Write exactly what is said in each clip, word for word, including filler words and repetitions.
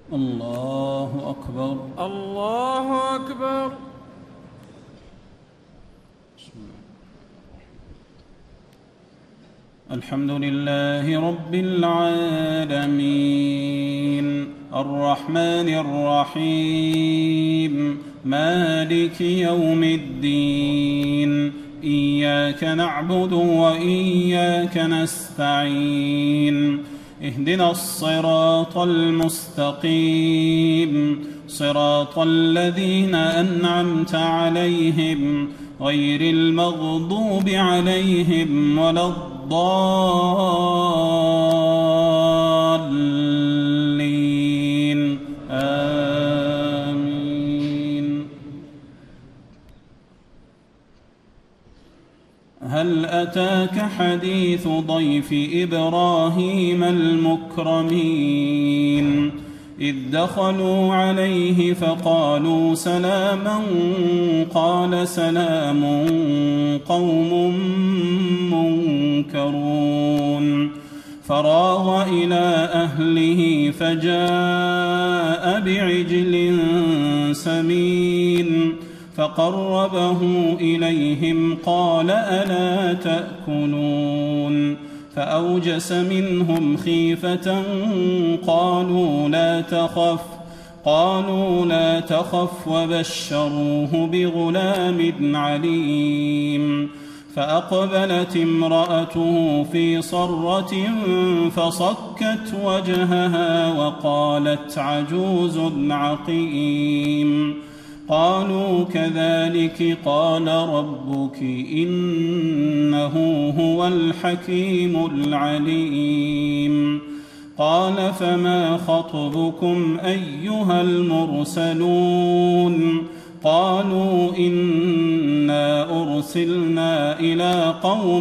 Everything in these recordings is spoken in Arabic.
الله أكبر. الله أكبر. الحمد لله رب العالمين الرحمن الرحيم مالك يوم الدين إياك نعبد وإياك نستعين اهدنا الصراط المستقيم صراط الذين أنعمت عليهم غير المغضوب عليهم ولا الضالين آمين. هل أتاك حديث ضيف إبراهيم المكرمين إذ دخلوا عليه فقالوا سلاما قال سلام قوم منكرون فراغ إلى أهله فجاء بعجل سمين فقربه إليهم قال ألا تأكلون فأوجس منهم خيفة قالوا لا تخف قالوا لا تخف وبشروه بغلام عليم فأقبلت امرأته في صرة فصكت وجهها وقالت عجوز عقيم قالوا كذلك قال ربك إنه هو الحكيم العليم قال فما خطبكم أيها المرسلون قالوا إنا أرسلنا إلى قوم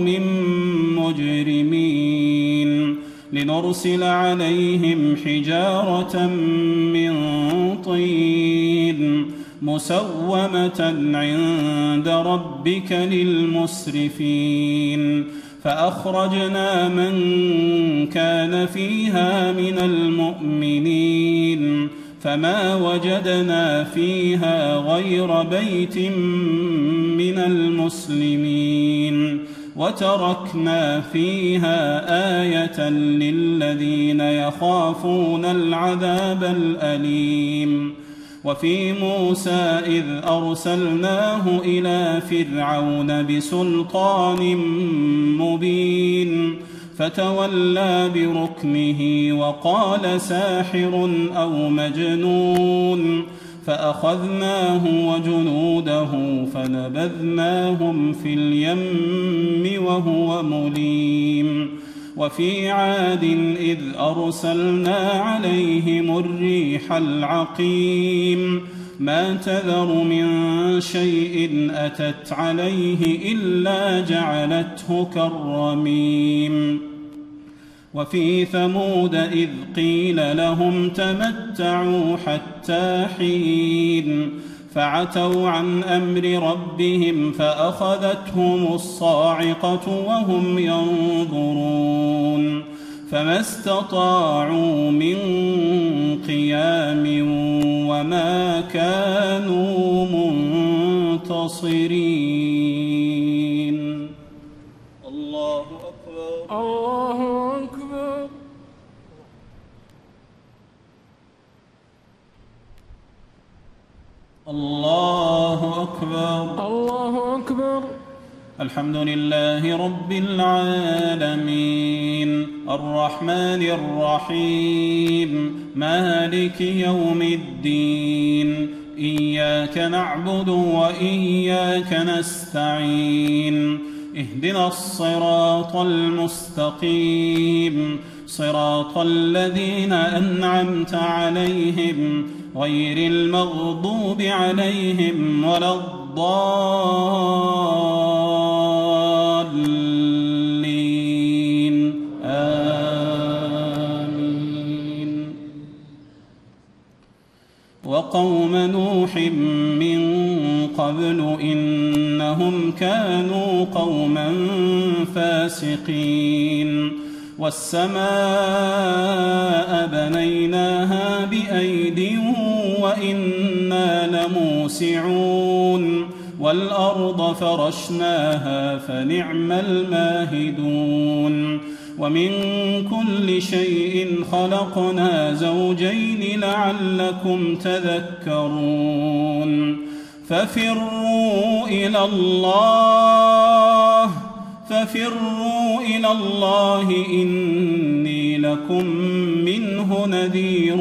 مجرمين لنرسل عليهم حجارة من طين مسومة عند ربك للمسرفين فأخرجنا من كان فيها من المؤمنين فما وجدنا فيها غير بيت من المسلمين وتركنا فيها آية للذين يخافون العذاب الأليم وفي موسى إذ أرسلناه إلى فرعون بسلطان مبين فتولى بركنه وقال ساحر أو مجنون فأخذناه وجنوده فنبذناهم في اليم وهو مليم وفي عاد إذ أرسلنا عليهم الريح العقيم ما تذر من شيء أتت عليه إلا جعلته كالرميم وفي ثمود إذ قيل لهم تمتعوا حتى حين فعتوا عن أمر ربهم فأخذتهم الصاعقة وهم ينظرون فما استطاعوا من قيام وما كانوا منتصرين. الله أكبر. الله أكبر. الله أكبر. الله أكبر. الحمد لله رب العالمين الرحمن الرحيم مالك يوم الدين إياك نعبد وإياك نستعين اهدنا الصراط المستقيم صراط الذين أنعمت عليهم غير المغضوب عليهم ولا الضالين آمين. وقوم نوح من قبل إنهم كانوا قوما فاسقين والسماء بنيناها بأيد وإنا لموسعون والأرض فرشناها فنعم الماهدون ومن كل شيء خلقنا زوجين لعلكم تذكرون ففروا إلى الله ففروا إلى الله إني لكم منه نذير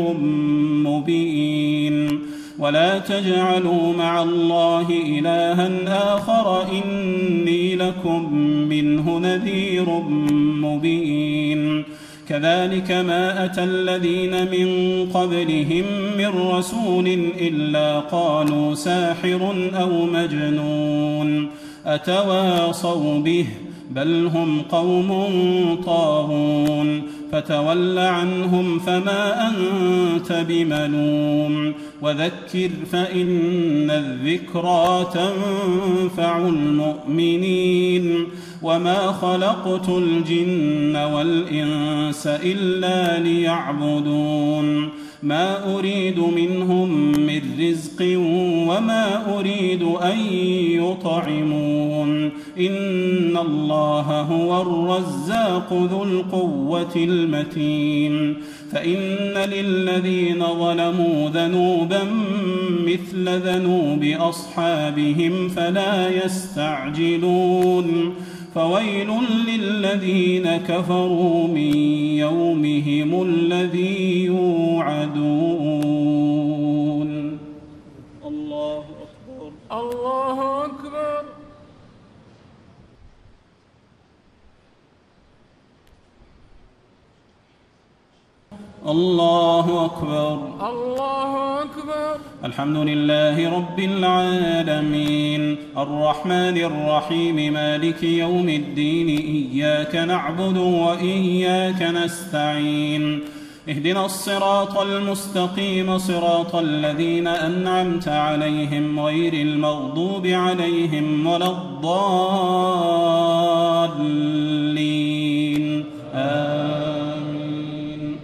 مبين ولا تجعلوا مع الله إلها آخر إني لكم منه نذير مبين كذلك ما أتى الذين من قبلهم من رسول إلا قالوا ساحر أو مجنون أتواصوا به بل هم قوم طاغون فتول عنهم فما أنت بملوم وذكر فإن الذكرى تنفع المؤمنين وما خلقت الجن والإنس إلا ليعبدون ما أريد منهم من رزق وما أريد أن يطعمون إن الله هو الرزاق ذو القوة المتين فإن للذين ظلموا ذنوبا مثل ذنوب أصحابهم فلا يستعجلون فويل للذين كفروا من يومهم الذي يوعدون الله أكبر الله أكبر الله أكبر الله أكبر الحمد لله رب العالمين الرحمن الرحيم مالك يوم الدين إياك نعبد وإياك نستعين اهدنا الصراط المستقيم صراط الذين أنعمت عليهم غير المغضوب عليهم ولا الضالين آمين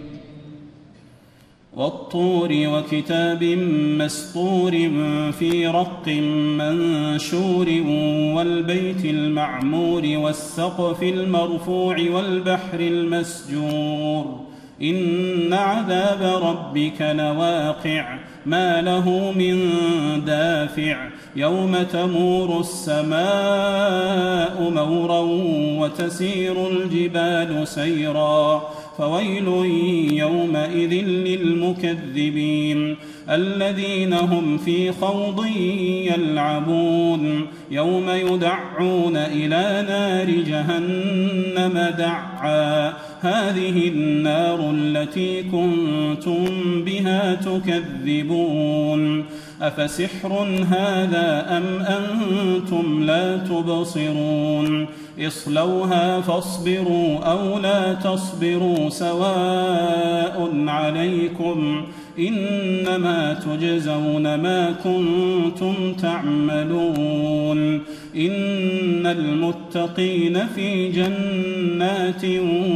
والطور وكتاب مسطور في رق منشور والبيت المعمور والسقف المرفوع والبحر المسجور إن عذاب ربك لواقع ما له من دافع يوم تمور السماء مورا وتسير الجبال سيرا فويل يومئذ للمكذبين الذين هم في خوض يلعبون يوم يدعون إلى نار جهنم دعا هذه النار التي كنتم بها تكذبون أفسحر هذا أم أنتم لا تبصرون اصلوها فاصبروا أو لا تصبروا سواء عليكم إنما تجزون ما كنتم تعملون إن المتقين في جنات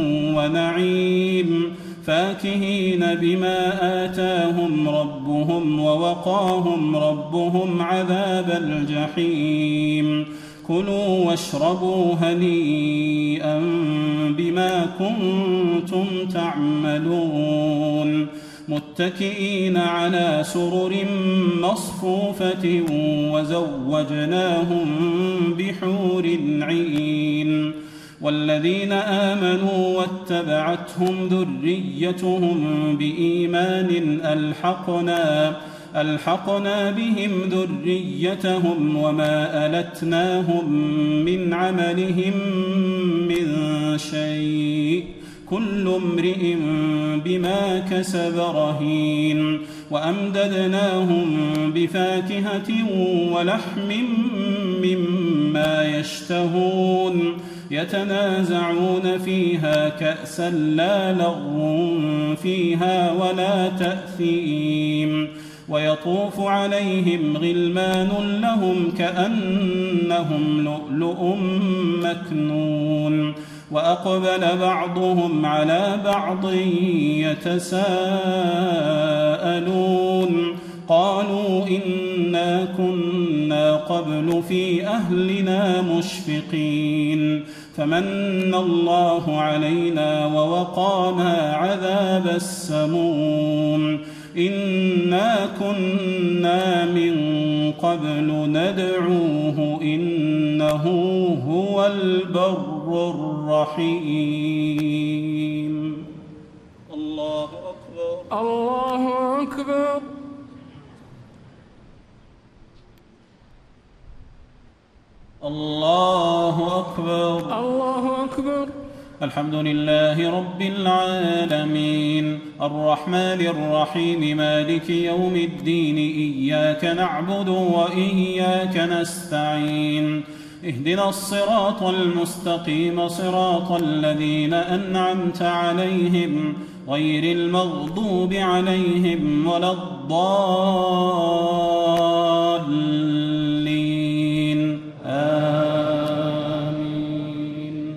ونعيم فاكهين بما آتاهم ربهم ووقاهم ربهم عذاب الجحيم كلوا واشربوا هنيئا بما كنتم تعملون متكئين على سرر مصفوفة وزوجناهم بحور عين والذين آمنوا واتبعتهم ذريتهم بإيمان ألحقنا ألحقنا بهم ذريتهم وما ألتناهم من عملهم من شيء كل امرئ بما كسب رهين وأمددناهم بفاكهة ولحم مما يشتهون يتنازعون فيها كأسا لا لغو فيها ولا تأثيم ويطوف عليهم غلمان لهم كأنهم لؤلؤ مكنون وأقبل بعضهم على بعض يتساءلون قالوا إنا كنا قبل في أهلنا مشفقين فمن الله علينا ووقانا عذاب السموم إنا كنا من قبل ندعوه إنه هو البر الرحيم. الله أكبر. الله أكبر. الله أكبر. الله أكبر. الحمد لله رب العالمين الرحمن الرحيم مالك يوم الدين إياك نعبد وإياك نستعين اهدنا الصراط المستقيم صراط الذين أنعمت عليهم غير المغضوب عليهم ولا الضالين آمين.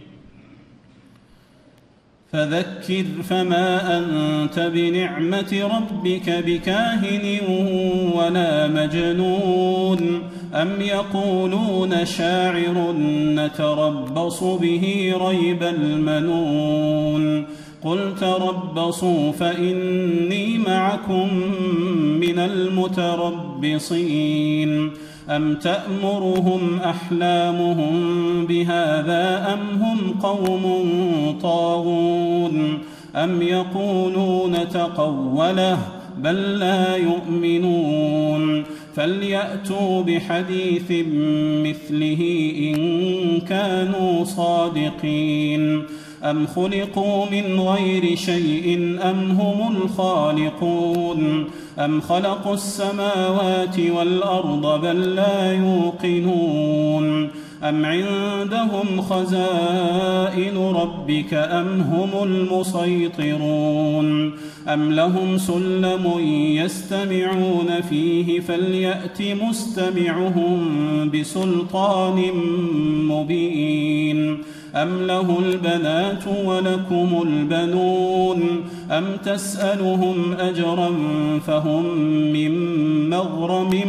فذكر فما أنت بنعمة ربك بكاهن ولا مجنون أم يقولون شاعر نتربص به ريب المنون قل تربصوا فإني معكم من المتربصين أم تأمرهم أحلامهم بهذا أم هم قوم طاغون أم يقولون تقوله بل لا يؤمنون فليأتوا بحديث مثله إن كانوا صادقين أم خلقوا من غير شيء أم هم الخالقون أم خلقوا السماوات والأرض بل لا يوقنون أم عندهم خزائن ربك أم هم المسيطرون أم لهم سلم يستمعون فيه فليأت مستمعهم بسلطان مبين أم له البنات ولكم البنون أم تسألهم أجرا فهم من مغرم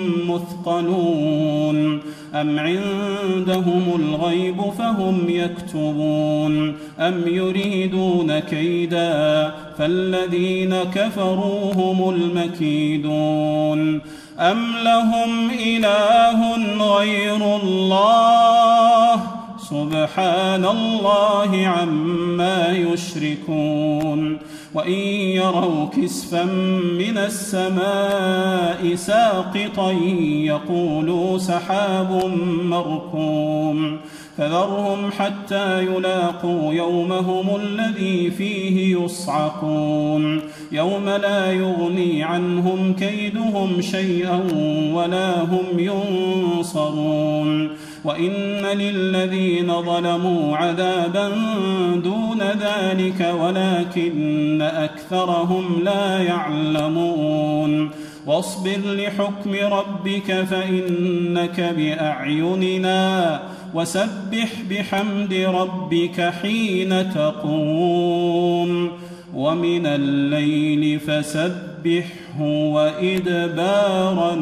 مثقلون أم عندهم الغيب فهم يكتبون أم يريدون كيدا فالذين كفروا هم المكيدون أم لهم إله غير الله سبحان الله عما يشركون وإن يروا كسفا من السماء ساقطا يقولوا سحاب مركوم فذرهم حتى يلاقوا يومهم الذي فيه يصعقون يوم لا يغني عنهم كيدهم شيئا ولا هم ينصرون وإن للذين ظلموا عذابا دون ذلك ولكن أكثرهم لا يعلمون واصبر لحكم ربك فإنك بأعيننا وسبح بحمد ربك حين تقوم ومن الليل فسبحه وإدبار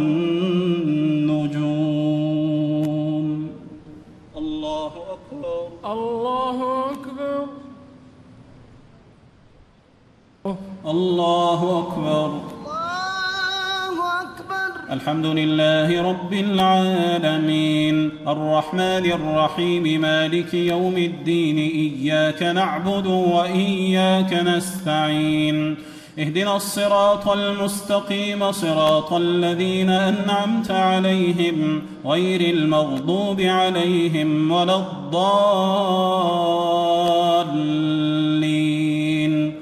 النجوم. الله أكبر. الله أكبر. الله أكبر. الحمد لله رب العالمين الرحمن الرحيم مالك يوم الدين إياك نعبد وإياك نستعين اهدنا الصراط المستقيم صراط الذين أنعمت عليهم غير المغضوب عليهم ولا الضالين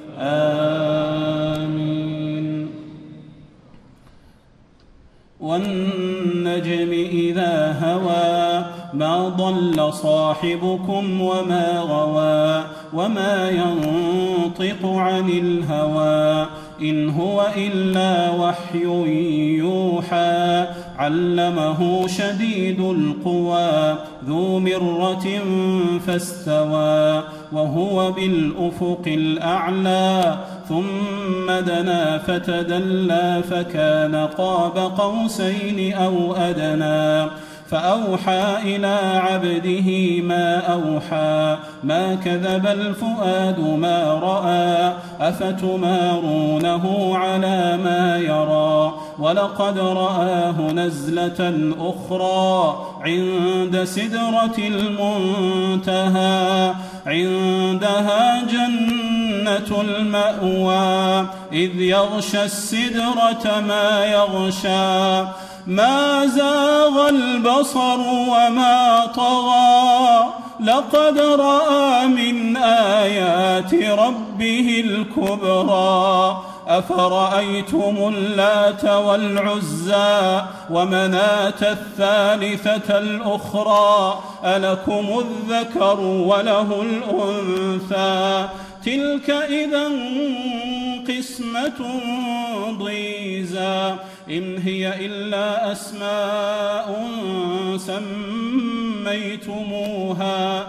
آمين. والنجم إذا هوى ما ضل صاحبكم وما غوى وما ينطق عن الهوى إن هو إلا وحي يوحى علمه شديد القوى ذو مرة فاستوى وهو بالأفق الأعلى ثم دنا فتدلى فكان قاب قوسين أو أدنى فأوحى إلى عبده ما أوحى ما كذب الفؤاد ما رأى أفتمارونه على ما يرى ولقد رآه نزلة أخرى عند سدرة المنتهى عندها جنة المأوى إذ يغشى السدرة ما يغشى ما زاغ البصر وما طغى لقد رأى من آيات ربه الكبرى أفرأيتم اللات والعزى ومناة الثالثة الأخرى ألكم الذكر وله الأنثى تلك إذا قسمة ضيزى إن هي إلا أسماء سميتموها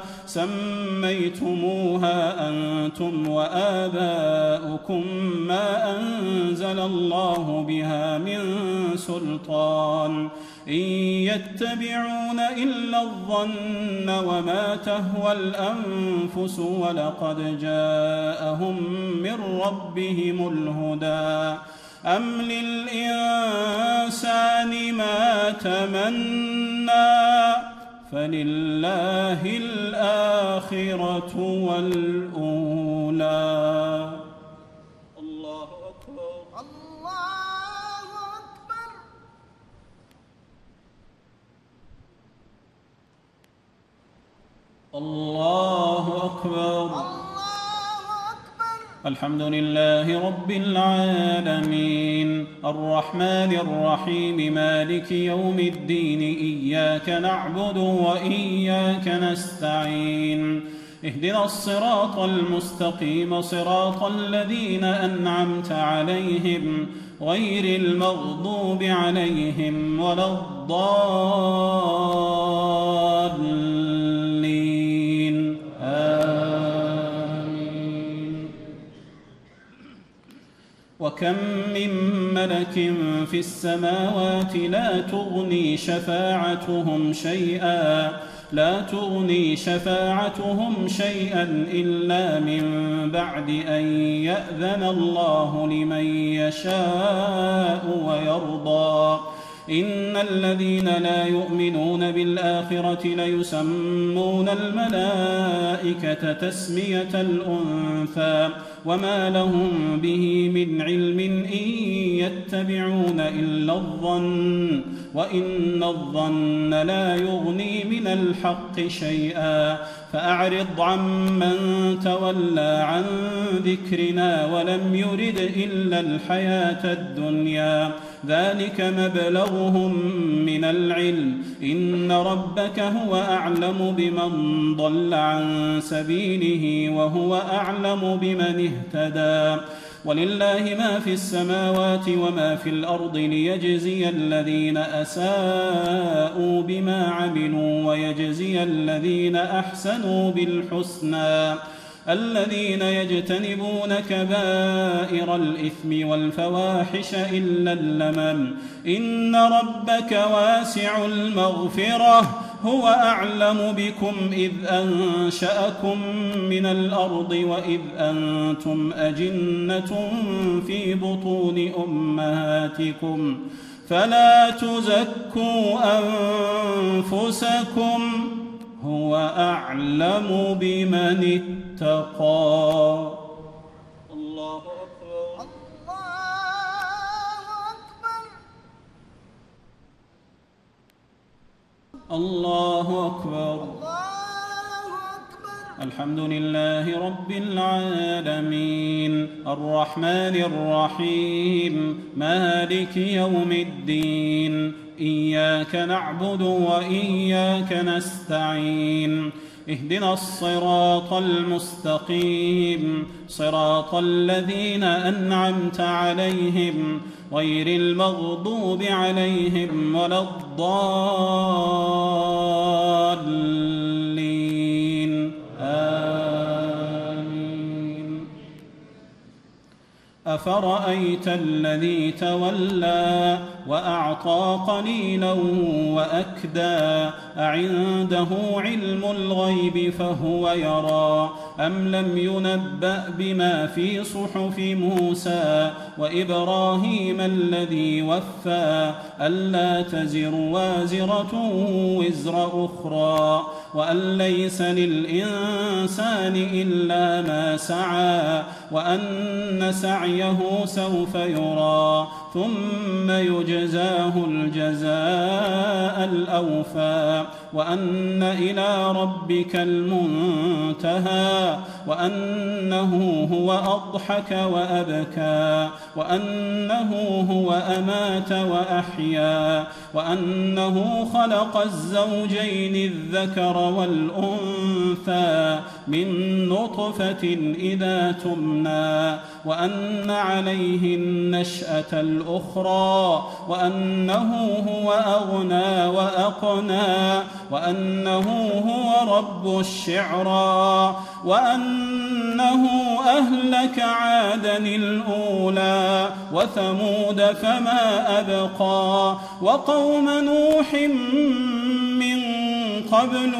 سميتموها أنتم وآباؤكم ما أنزل الله بها من سلطان إن يتبعون إلا الظن وما تهوى الأنفس ولقد جاءهم من ربهم الهدى أم للإنسان ما تمنى فلله الآخرة والأولى. الله أكبر الله أكبر. الله أكبر. الله أكبر. الحمد لله رب العالمين الرحمن الرحيم مالك يوم الدين إياك نعبد وإياك نستعين اهدنا الصراط المستقيم صراط الذين أنعمت عليهم غير المغضوب عليهم ولا الضالين آمين. وكم من ملك في السماوات لا تغني شفاعتهم شيئا لا تغني شفاعتهم شيئا إلا من بعد أن يأذن الله لمن يشاء ويرضى إن الذين لا يؤمنون بالآخرة ليسمون الملائكة تسمية الأنثى وما لهم به من علم إن يتبعون إلا الظن وإن الظن لا يغني من الحق شيئا فأعرض عمن تولى عن ذكرنا ولم يرد إلا الحياة الدنيا ذلك مبلغهم من العلم إن ربك هو أعلم بمن ضل عن سبيله وهو أعلم بمن اهتدى ولله ما في السماوات وما في الأرض ليجزي الذين أساءوا بما عملوا ويجزي الذين أحسنوا بالحسنى الذين يجتنبون كبائر الإثم والفواحش إلا اللمم إن ربك واسع المغفرة هو أعلم بكم إذ أنشأكم من الأرض وإذ أنتم أجنة في بطون أمهاتكم فلا تزكوا أنفسكم هو أعلم بمن اتقى. الله أكبر. الله أكبر. الحمد لله رب العالمين الرحمن الرحيم مالك يوم الدين إياك نعبد وإياك نستعين اهدنا الصراط المستقيم صراط الذين أنعمت عليهم غير المغضوب عليهم ولا الضالين آمين. أفرأيت الذي تولى وأعطى قليلا وأكدى أعنده علم الغيب فهو يرى أم لم ينبأ بما في صحف موسى وإبراهيم الذي وفى ألا تزر وازرة وزر أخرى وأن ليس للإنسان إلا ما سعى وأن سعيه سوف يرى ثم يجزاه الجزاء الأوفى وأن إلى ربك المنتهى وأنه هو أضحك وأبكى وأنه هو أمات وأحيا وأنه خلق الزوجين الذكر والأنثى من نطفة إذا تمنى وأن عليه النشأة الأخرى وأنه هو أغنى وأقنى وأنه هو رب الشعرى وأنه أهلك عادا الأولى وثمود فما أبقى وقوم نوح من قبل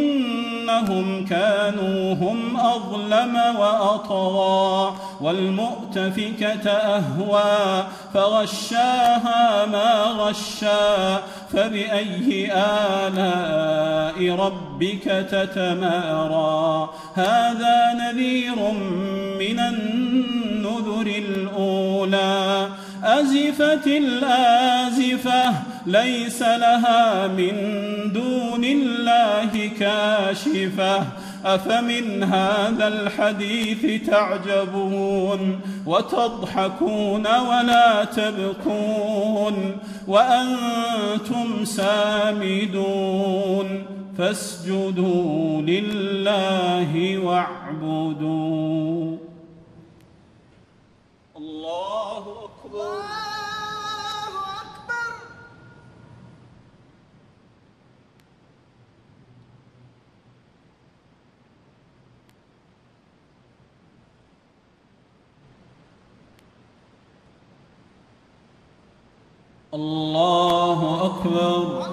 إنهم كانوا هم أظلم وأطغى والمؤتفكة أهوى فغشاها ما غشى فبأي آلاء ربك تتمارى هذا نذير من النذر الأولى أزفت الآزفة ليس لها من دون الله كاشفة أفمن هذا الحديث تعجبون وتضحكون ولا تبكون وأنتم سامدون فاسجدوا لله واعبدوا. الله أكبر. الله أكبر.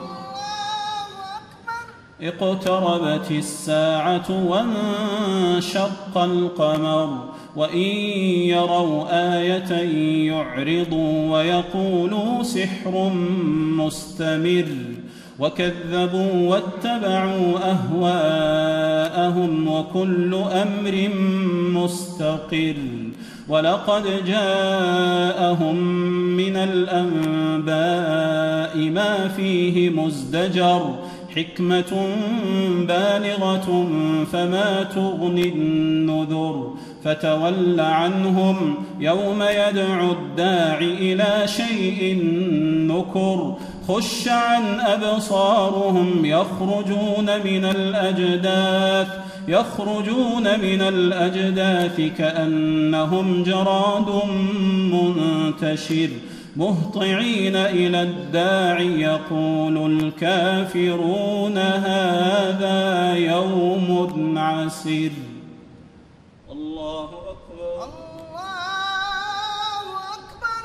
اقتربت الساعة وانشق القمر وإن يروا آية يعرضوا ويقولوا سحر مستمر وكذبوا واتبعوا أهواءهم وكل أمر مستقر ولقد جاءهم من الأنباء ما فيه مزدجر حكمة بالغة فما تغني النذر فتول عنهم يوم يدعو الداع إلى شيء نكر خش عن أبصارهم يخرجون من الأجداث يخرجون من الأجداث كأنهم جراد منتشر مهطعين إلى الداع يقول الكافرون هذا يوم عسر. الله أكبر. الله أكبر.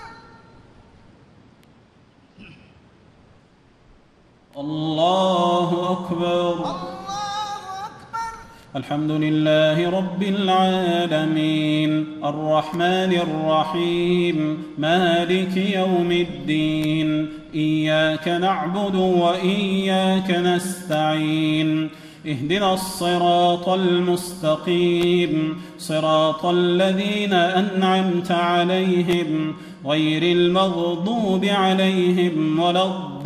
الله أكبر. الله أكبر. الحمد لله رب العالمين الرحمن الرحيم مالك يوم الدين إياك نعبد وإياك نستعين اهدنا الصراط المستقيم صراط الذين أنعمت عليهم غير المغضوب عليهم ولا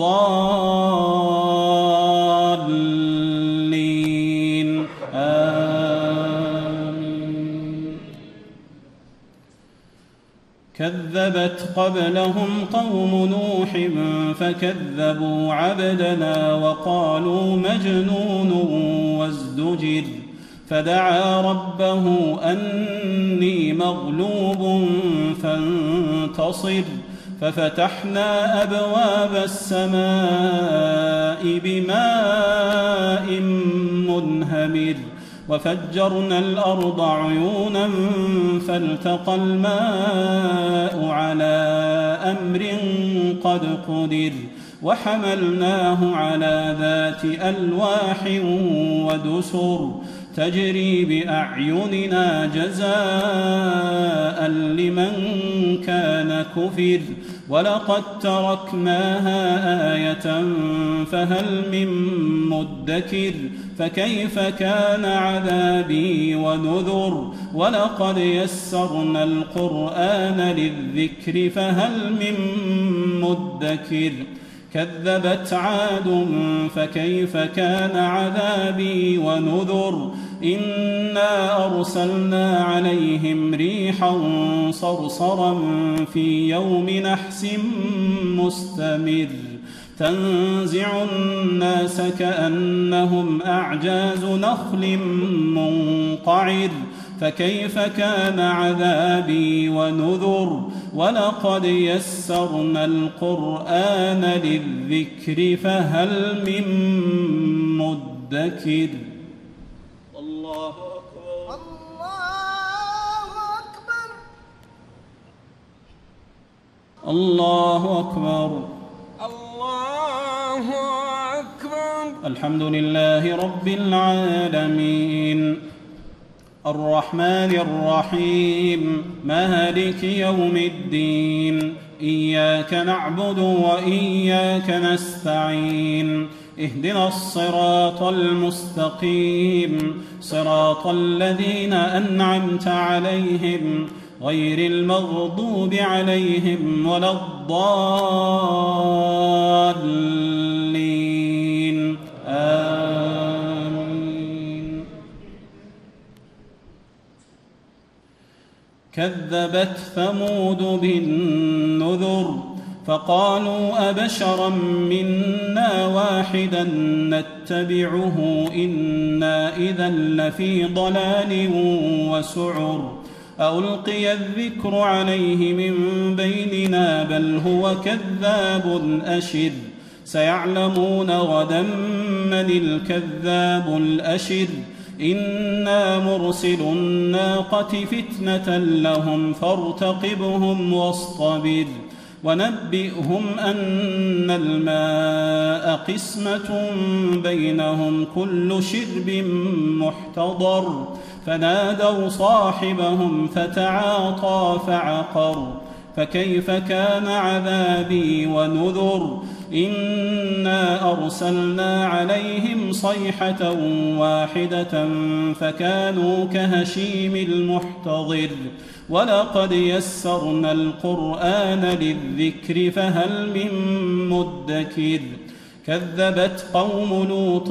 الضالين آمين. كذبت قبلهم قوم نوح فكذبوا عبدنا وقالوا مجنون وازدجر فدعا ربه أني مغلوب فانتصر ففتحنا أبواب السماء بماء منهمر وفجرنا الأرض عيونا فالتقى الماء على أمر قد قدر وحملناه على ذات ألواح ودسر تجري بأعيننا جزاء لمن كان كفر ولقد تركناها آية فهل من مدكر فكيف كان عذابي ونذر ولقد يسرنا القرآن للذكر فهل من مدكر كذبت عاد فكيف كان عذابي ونذر إنا أرسلنا عليهم ريحا صرصرا في يوم نحس مستمر تنزع الناس كأنهم أعجاز نخل منقعر فكيف كان عذابي ونذر ولقد يسرنا القرآن للذكر فهل من مدكر الله أكبر الله أكبر الله أكبر الله أكبر. الحمد لله رب العالمين الرحمن الرحيم مالك يوم الدين إياك نعبد وإياك نستعين اهدنا الصراط المستقيم صراط الذين أنعمت عليهم غير المغضوب عليهم ولا الضالين آمين. كذبت ثمود بالنذر فقالوا أبشرا منا واحدا نتبعه إنا إذا لفي ضلال وسعر ألقي الذكر عليه من بيننا بل هو كذاب أشر سيعلمون غدا من الكذاب الأشر إنا مرسل الناقة فتنة لهم فارتقبهم واصطبر ونبئهم أن الماء قسمة بينهم كل شرب محتضر فنادوا صاحبهم فتعاطى فعقر فكيف كان عذابي ونذر إنا أرسلنا عليهم صيحة واحدة فكانوا كهشيم المحتضر ولقد يسرنا القرآن للذكر فهل من مدكر كذبت قوم لوط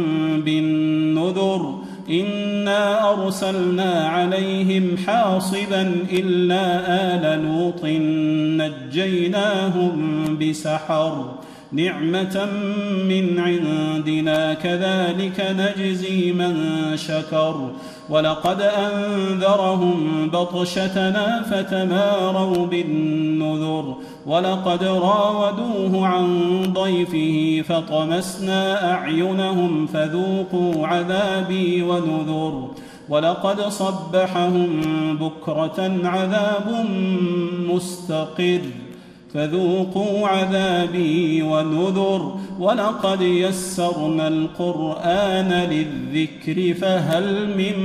بالنذر إنا أرسلنا عليهم حاصبا إلا آل لوط نجيناهم بسحر نعمة من عندنا كذلك نجزي من شكر ولقد أنذرهم بطشتنا فتماروا بالنذر ولقد راودوه عن ضيفه فطمسنا أعينهم فذوقوا عذابي ونذر ولقد صبحهم بكرة عذاب مستقر فذوقوا عذابي ونذر ولقد يسرنا القرآن للذكر فهل من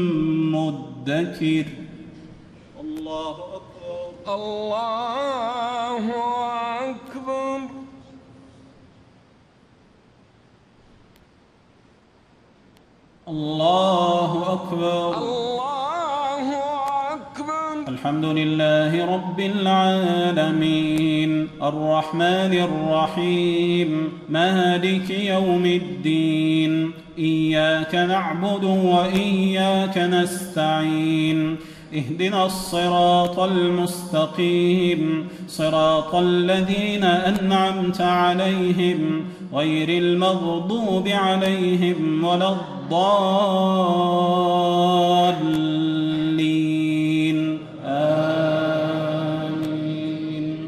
مدكر الله أكبر الله أكبر. الله أكبر الله أكبر. الحمد لله رب العالمين الرحمن الرحيم مالك يوم الدين إياك نعبد وإياك نستعين اهدنا الصراط المستقيم صراط الذين أنعمت عليهم غير المغضوب عليهم ولا الضالين آمين.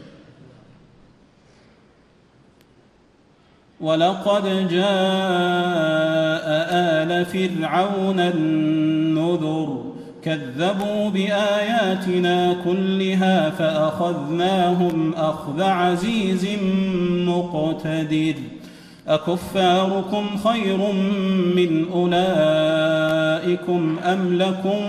ولقد جاء آل فرعون النذر كذبوا بآياتنا كلها فأخذناهم أخذ عزيز مقتدر. أكفاركم خير من أولئكم أم لكم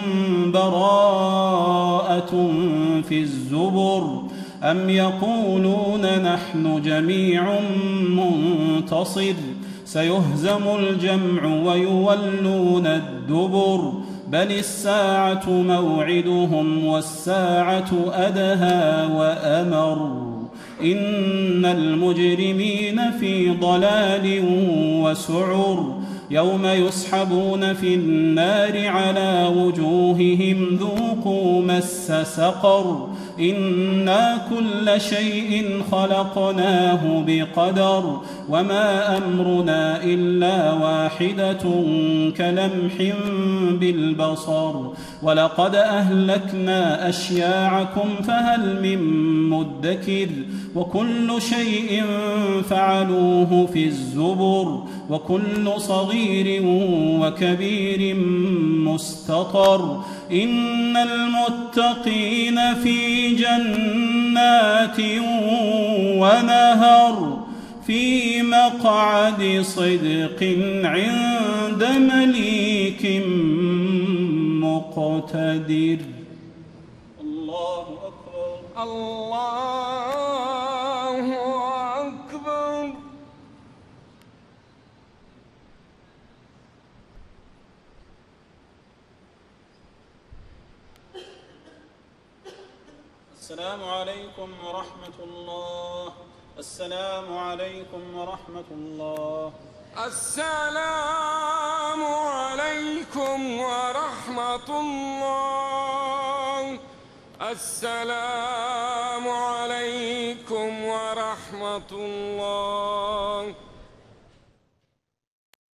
براءة في الزبر أم يقولون نحن جميع منتصر سيهزم الجمع ويولون الدبر بل الساعة موعدهم والساعة أدهى وأمر. إن المجرمين في ضلال وسعر يوم يسحبون في النار على وجوههم ذوقوا مس سقر إنا كل شيء خلقناه بقدر وما أمرنا إلا واحدة كلمح بالبصر ولقد أهلكنا أشياعكم فهل من مدكر وكل شيء فعلوه في الزبر وكل صغير وكبير مستطر. إن المتقين في جنات ونهر في مقعد صدق عند مليك مقتدر. الله أكبر. الله أكبر. السلام عليكم ورحمة الله. السلام عليكم ورحمة الله. السلام عليكم ورحمة الله. السلام عليكم ورحمة الله.